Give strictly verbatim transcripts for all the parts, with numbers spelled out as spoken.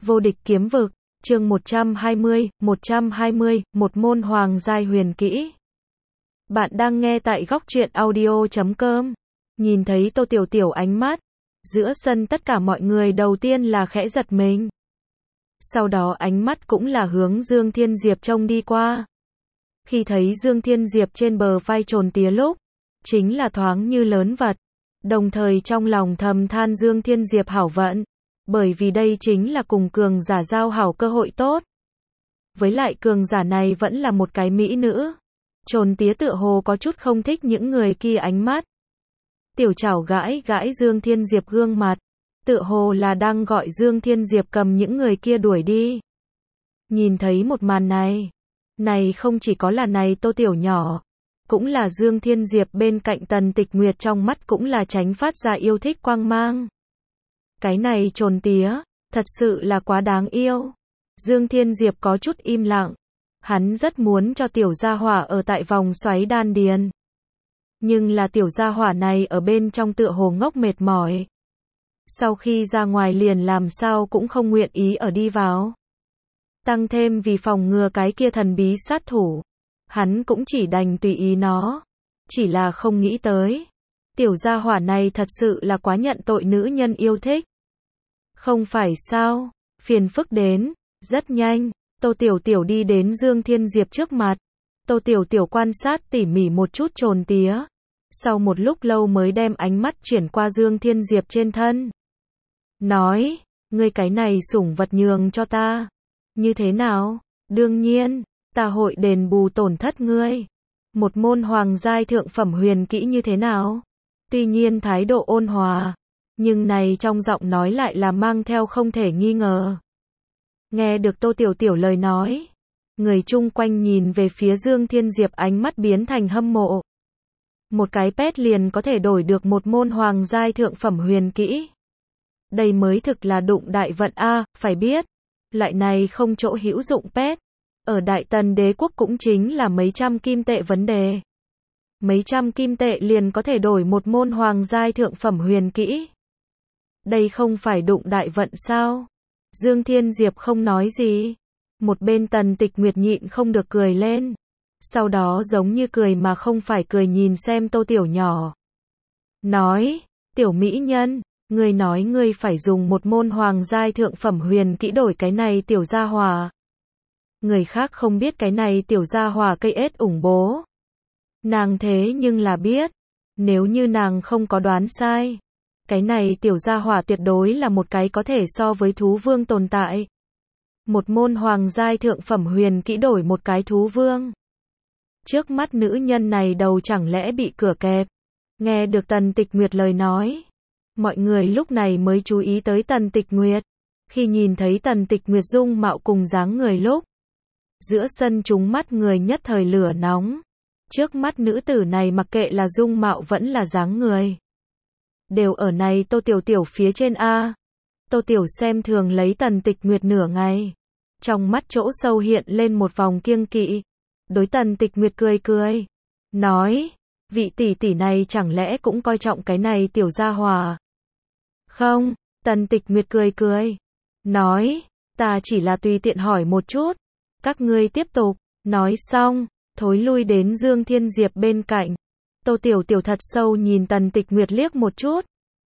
Vô địch kiếm vực, chương một trăm hai mươi, một trăm hai mươi, một môn hoàng giai huyền kỹ. Bạn đang nghe tại góc truyện audio chấm com. Nhìn thấy Tô Tiểu Tiểu ánh mắt, giữa sân tất cả mọi người đầu tiên là khẽ giật mình. Sau đó ánh mắt cũng là hướng Dương Thiên Diệp trông đi qua. Khi thấy Dương Thiên Diệp trên bờ vai trồn tía lúc, chính là thoáng như lớn vật. Đồng thời trong lòng thầm than Dương Thiên Diệp hảo vận. Bởi vì đây chính là cùng cường giả giao hảo cơ hội tốt. Với lại cường giả này vẫn là một cái mỹ nữ. Trồn tía tựa hồ có chút không thích những người kia ánh mắt. Tiểu Trảo gãi gãi Dương Thiên Diệp gương mặt. Tựa hồ là đang gọi Dương Thiên Diệp cầm những người kia đuổi đi. Nhìn thấy một màn này. Này không chỉ có là này Tô Tiểu nhỏ. Cũng là Dương Thiên Diệp bên cạnh Tần Tịch Nguyệt trong mắt cũng là tránh phát ra yêu thích quang mang. Cái này trồn tía, thật sự là quá đáng yêu. Dương Thiên Diệp có chút im lặng. Hắn rất muốn cho tiểu gia hỏa ở tại vòng xoáy đan điền. Nhưng là tiểu gia hỏa này ở bên trong tựa hồ ngốc mệt mỏi. Sau khi ra ngoài liền làm sao cũng không nguyện ý ở đi vào. Tăng thêm vì phòng ngừa cái kia thần bí sát thủ. Hắn cũng chỉ đành tùy ý nó. Chỉ là không nghĩ tới. Tiểu gia hỏa này thật sự là quá nhận tội nữ nhân yêu thích. Không phải sao, phiền phức đến, rất nhanh, Tô Tiểu Tiểu đi đến Dương Thiên Diệp trước mặt. Tô Tiểu Tiểu quan sát tỉ mỉ một chút trồn tía. Sau một lúc lâu mới đem ánh mắt chuyển qua Dương Thiên Diệp trên thân. Nói, ngươi cái này sủng vật nhường cho ta. Như thế nào? Đương nhiên, ta hội đền bù tổn thất ngươi. Một môn hoàng giai thượng phẩm huyền kỹ như thế nào? Tuy nhiên thái độ ôn hòa. Nhưng này trong giọng nói lại là mang theo không thể nghi ngờ. Nghe được Tô Tiểu Tiểu lời nói. Người chung quanh nhìn về phía Dương Thiên Diệp ánh mắt biến thành hâm mộ. Một cái pet liền có thể đổi được một môn hoàng giai thượng phẩm huyền kỹ. Đây mới thực là đụng đại vận a, phải biết. Loại này không chỗ hữu dụng pet. Ở Đại Tần Đế quốc cũng chính là mấy trăm kim tệ vấn đề. Mấy trăm kim tệ liền có thể đổi một môn hoàng giai thượng phẩm huyền kỹ. Đây không phải đụng đại vận sao? Dương Thiên Diệp không nói gì. Một bên Tần Tịch Nguyệt nhịn không được cười lên. Sau đó giống như cười mà không phải cười nhìn xem Tô Tiểu nhỏ. Nói, tiểu mỹ nhân, ngươi nói ngươi phải dùng một môn hoàng giai thượng phẩm huyền kỹ đổi cái này tiểu gia hỏa. Người khác không biết cái này tiểu gia hỏa cây ết ủng bố. Nàng thế nhưng là biết. Nếu như nàng không có đoán sai. Cái này tiểu gia hỏa tuyệt đối là một cái có thể so với thú vương tồn tại. Một môn hoàng giai thượng phẩm huyền kỹ đổi một cái thú vương. Trước mắt nữ nhân này đầu chẳng lẽ bị cửa kẹp. Nghe được Tần Tịch Nguyệt lời nói. Mọi người lúc này mới chú ý tới Tần Tịch Nguyệt. Khi nhìn thấy Tần Tịch Nguyệt dung mạo cùng dáng người lúc. Giữa sân chúng mắt người nhất thời lửa nóng. Trước mắt nữ tử này mặc kệ là dung mạo vẫn là dáng người. Đều ở này Tô Tiểu Tiểu phía trên A. Tô Tiểu xem thường lấy Tần Tịch Nguyệt nửa ngày. Trong mắt chỗ sâu hiện lên một vòng kiêng kỵ. Đối Tần Tịch Nguyệt cười cười. Nói, vị tỷ tỷ này chẳng lẽ cũng coi trọng cái này tiểu gia hỏa. Không, Tần Tịch Nguyệt cười cười. Nói, ta chỉ là tùy tiện hỏi một chút. Các ngươi tiếp tục. Nói xong, thối lui đến Dương Thiên Diệp bên cạnh. Tô Tiểu Tiểu thật sâu nhìn Tần Tịch Nguyệt liếc một chút.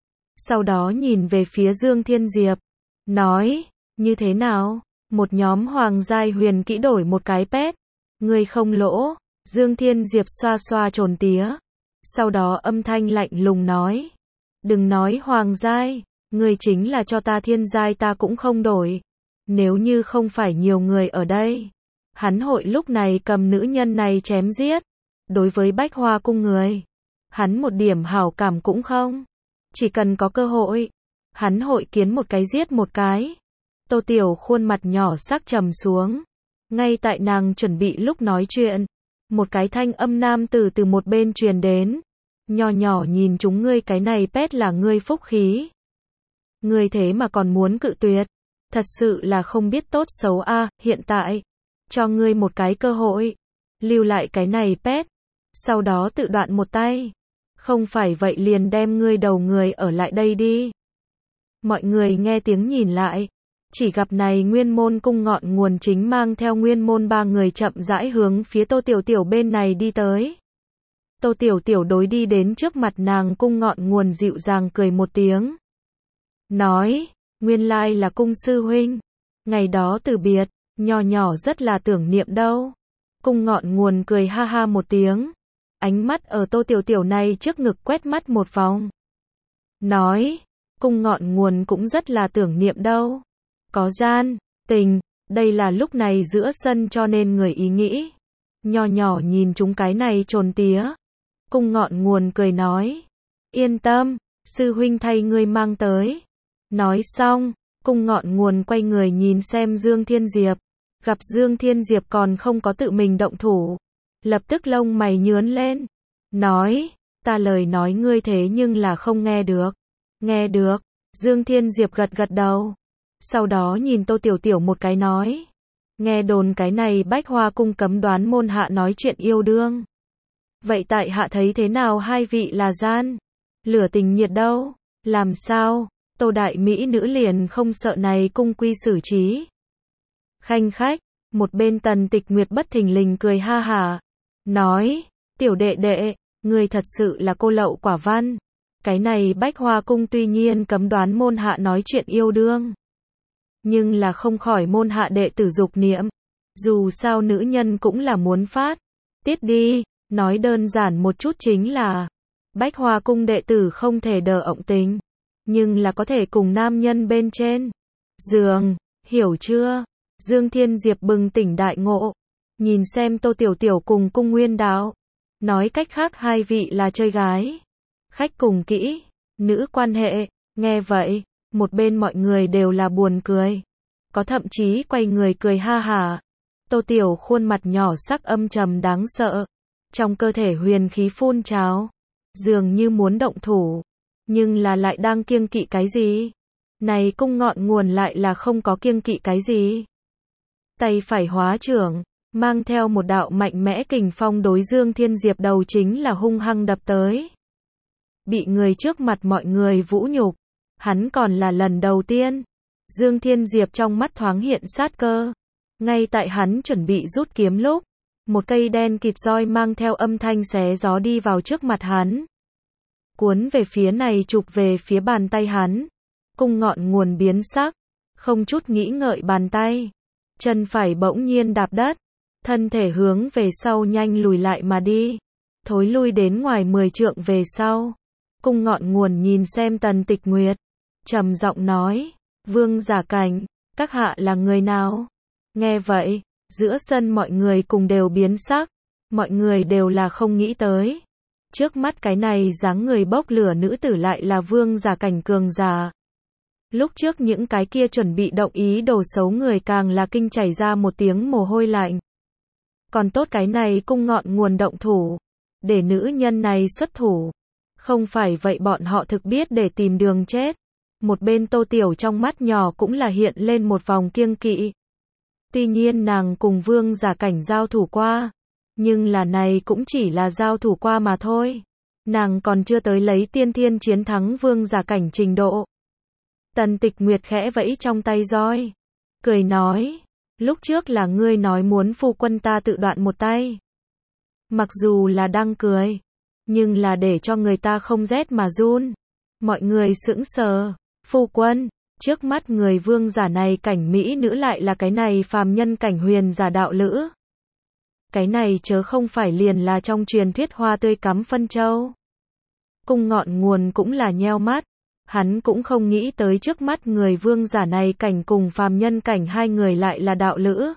Sau đó nhìn về phía Dương Thiên Diệp. Nói, như thế nào? Một nhóm hoàng giai huyền kỹ đổi một cái pet. Ngươi không lỗ. Dương Thiên Diệp xoa xoa trồn tía. Sau đó âm thanh lạnh lùng nói. Đừng nói hoàng giai. Ngươi chính là cho ta thiên giai ta cũng không đổi. Nếu như không phải nhiều người ở đây. Hắn hội lúc này cầm nữ nhân này chém giết. Đối với Bách Hoa cung người. Hắn một điểm hảo cảm cũng không. Chỉ cần có cơ hội. Hắn hội kiến một cái giết một cái. Tô Tiểu khuôn mặt nhỏ sắc trầm xuống. Ngay tại nàng chuẩn bị lúc nói chuyện. Một cái thanh âm nam từ từ một bên truyền đến. Nhỏ nhỏ nhìn chúng ngươi cái này pet là ngươi phúc khí. Ngươi thế mà còn muốn cự tuyệt. Thật sự là không biết tốt xấu a à, hiện tại. Cho ngươi một cái cơ hội. Lưu lại cái này pet. Sau đó tự đoạn một tay. Không phải vậy liền đem ngươi đầu người ở lại đây đi. Mọi người nghe tiếng nhìn lại. Chỉ gặp này nguyên môn cung ngọn nguồn chính mang theo nguyên môn ba người chậm rãi hướng phía Tô Tiểu Tiểu bên này đi tới. Tô Tiểu Tiểu đối đi đến trước mặt nàng cung ngọn nguồn dịu dàng cười một tiếng. Nói, nguyên lai là cung sư huynh. Ngày đó từ biệt, nhỏ nhỏ rất là tưởng niệm đâu. Cung ngọn nguồn cười ha ha một tiếng. Ánh mắt ở Tô Tiểu Tiểu này trước ngực quét mắt một vòng. Nói, cung ngọn nguồn cũng rất là tưởng niệm đâu. Có gian, tình, đây là lúc này giữa sân cho nên người ý nghĩ. Nhỏ nhỏ nhìn chúng cái này trồn tía. Cung ngọn nguồn cười nói. Yên tâm, sư huynh thay ngươi mang tới. Nói xong, cung ngọn nguồn quay người nhìn xem Dương Thiên Diệp. Gặp Dương Thiên Diệp còn không có tự mình động thủ. Lập tức lông mày nhướn lên. Nói, ta lời nói ngươi thế nhưng là không nghe được. Nghe được, Dương Thiên Diệp gật gật đầu. Sau đó nhìn Tô Tiểu Tiểu một cái nói. Nghe đồn cái này Bách Hoa cung cấm đoán môn hạ nói chuyện yêu đương. Vậy tại hạ thấy thế nào hai vị là gian? Lửa tình nhiệt đâu? Làm sao? Tô đại mỹ nữ liền không sợ này cung quy xử trí. Khanh khách, một bên Tần Tịch Nguyệt bất thình lình cười ha hả. Nói, tiểu đệ đệ, người thật sự là cô lậu quả văn. Cái này Bách Hoa cung tuy nhiên cấm đoán môn hạ nói chuyện yêu đương. Nhưng là không khỏi môn hạ đệ tử dục niệm. Dù sao nữ nhân cũng là muốn phát. Tiết đi, nói đơn giản một chút chính là Bách Hoa cung đệ tử không thể đờ ộng tình. Nhưng là có thể cùng nam nhân bên trên giường, hiểu chưa? Dương Thiên Diệp bừng tỉnh đại ngộ. Nhìn xem Tô Tiểu Tiểu cùng cung nguyên đạo. Nói cách khác hai vị là chơi gái. Khách cùng kỹ, nữ quan hệ, nghe vậy, một bên mọi người đều là buồn cười. Có thậm chí quay người cười ha hả. Tô Tiểu khuôn mặt nhỏ sắc âm trầm đáng sợ. Trong cơ thể huyền khí phun trào. Dường như muốn động thủ. Nhưng là lại đang kiêng kỵ cái gì? Này cung ngọn nguồn lại là không có kiêng kỵ cái gì? Tay phải hóa trưởng, mang theo một đạo mạnh mẽ kình phong đối Dương Thiên Diệp đầu chính là hung hăng đập tới. Bị người trước mặt mọi người vũ nhục, hắn còn là lần đầu tiên. Dương Thiên Diệp trong mắt thoáng hiện sát cơ. Ngay tại hắn chuẩn bị rút kiếm lúc, một cây đen kịt roi mang theo âm thanh xé gió đi vào trước mặt hắn. Cuốn về phía này chụp về phía bàn tay hắn. Cung ngọn nguồn biến sắc, không chút nghĩ ngợi bàn tay. Chân phải bỗng nhiên đạp đất, thân thể hướng về sau nhanh lùi lại mà đi. Thối lui đến ngoài mười trượng về sau. Cung ngọn nguồn nhìn xem Tần Tịch Nguyệt, trầm giọng nói, Vương Giả Cảnh, các hạ là người nào? Nghe vậy, giữa sân mọi người cùng đều biến sắc, mọi người đều là không nghĩ tới. Trước mắt cái này dáng người bốc lửa nữ tử lại là Vương Giả Cảnh cường giả. Lúc trước những cái kia chuẩn bị động ý đồ xấu người càng là kinh chảy ra một tiếng mồ hôi lạnh. Còn tốt cái này cung ngọn nguồn động thủ, để nữ nhân này xuất thủ. Không phải vậy bọn họ thực biết để tìm đường chết. Một bên Tô Tiểu trong mắt nhỏ cũng là hiện lên một vòng kiêng kỵ. Tuy nhiên nàng cùng Vương Giả Cảnh giao thủ qua, nhưng là này cũng chỉ là giao thủ qua mà thôi. Nàng còn chưa tới lấy tiên thiên chiến thắng Vương Giả Cảnh trình độ. Tần Tịch Nguyệt khẽ vẫy trong tay roi, cười nói, lúc trước là ngươi nói muốn phu quân ta tự đoạn một tay. Mặc dù là đang cười, nhưng là để cho người ta không rét mà run. Mọi người sững sờ, phu quân, trước mắt người vương giả này cảnh mỹ nữ lại là cái này phàm nhân cảnh huyền giả đạo lữ. Cái này chớ không phải liền là trong truyền thuyết hoa tươi cắm phân châu. Cung ngọn nguồn cũng là nheo mắt, hắn cũng không nghĩ tới trước mắt người vương giả này cảnh cùng phàm nhân cảnh hai người lại là đạo lữ.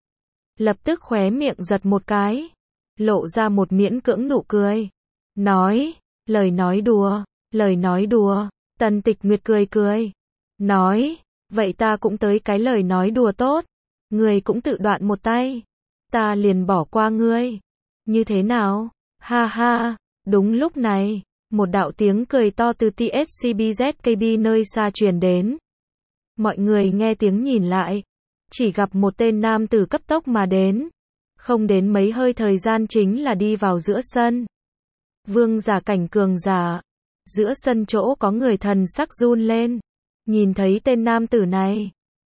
Lập tức khóe miệng giật một cái, lộ ra một miễn cưỡng nụ cười. Nói, lời nói đùa, lời nói đùa. Tần Tịch Nguyệt cười cười, nói, vậy ta cũng tới cái lời nói đùa tốt. Ngươi cũng tự đoạn một tay, ta liền bỏ qua ngươi. Như thế nào? Ha ha. Đúng lúc này, một đạo tiếng cười to từ tê ét xê bê zét ca bê nơi xa truyền đến. Mọi người nghe tiếng nhìn lại, chỉ gặp một tên nam tử cấp tốc mà đến. Không đến mấy hơi thời gian chính là đi vào giữa sân. Vương Giả Cảnh cường giả. Giữa sân chỗ có người thần sắc run lên. Nhìn thấy tên nam tử này,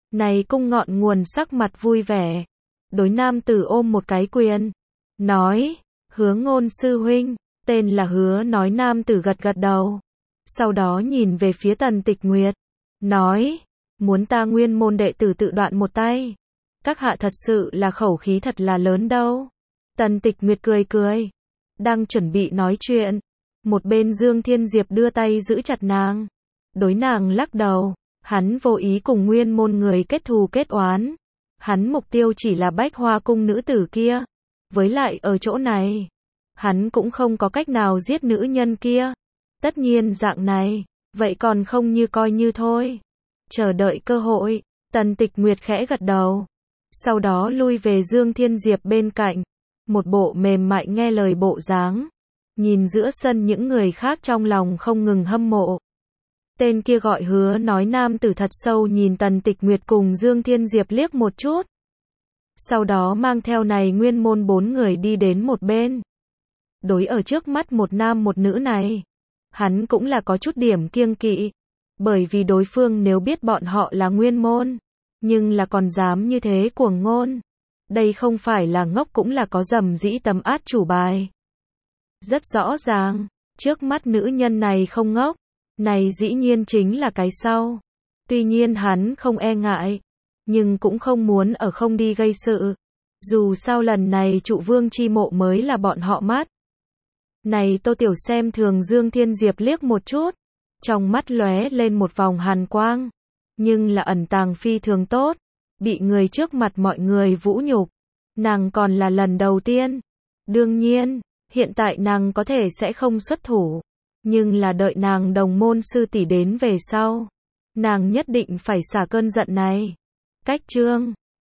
Này cung ngọn nguồn sắc mặt vui vẻ. Đối nam tử ôm một cái quyền. Nói, Hứa Ngôn sư huynh, tên là Hứa nói nam tử gật gật đầu. Sau đó nhìn về phía Tần Tịch Nguyệt. Nói, muốn ta nguyên môn đệ tử tự đoạn một tay. Các hạ thật sự là khẩu khí thật là lớn đâu. Tần Tịch Nguyệt cười cười. Đang chuẩn bị nói chuyện. Một bên Dương Thiên Diệp đưa tay giữ chặt nàng. Đối nàng lắc đầu. Hắn vô ý cùng nguyên môn người kết thù kết oán. Hắn mục tiêu chỉ là Bách Hoa cung nữ tử kia. Với lại ở chỗ này, hắn cũng không có cách nào giết nữ nhân kia. Tất nhiên dạng này, vậy còn không như coi như thôi. Chờ đợi cơ hội, Tần Tịch Nguyệt khẽ gật đầu. Sau đó lui về Dương Thiên Diệp bên cạnh. Một bộ mềm mại nghe lời bộ dáng. Nhìn giữa sân những người khác trong lòng không ngừng hâm mộ. Tên kia gọi Hứa nói nam tử thật sâu nhìn Tần Tịch Nguyệt cùng Dương Thiên Diệp liếc một chút. Sau đó mang theo này nguyên môn bốn người đi đến một bên. Đối ở trước mắt một nam một nữ này, hắn cũng là có chút điểm kiêng kỵ. Bởi vì đối phương nếu biết bọn họ là nguyên môn, nhưng là còn dám như thế cuồng ngôn. Đây không phải là ngốc cũng là có dầm dĩ tầm át chủ bài. Rất rõ ràng, trước mắt nữ nhân này không ngốc. Này dĩ nhiên chính là cái sau. Tuy nhiên hắn không e ngại, nhưng cũng không muốn ở không đi gây sự. Dù sao lần này trụ vương chi mộ mới là bọn họ mắt. Này Tô Tiểu xem thường Dương Thiên Diệp liếc một chút. Trong mắt lóe lên một vòng hàn quang. Nhưng là ẩn tàng phi thường tốt. Bị người trước mặt mọi người vũ nhục. Nàng còn là lần đầu tiên. Đương nhiên, hiện tại nàng có thể sẽ không xuất thủ. Nhưng là đợi nàng đồng môn sư tỷ đến về sau. Nàng nhất định phải xả cơn giận này. Cách chương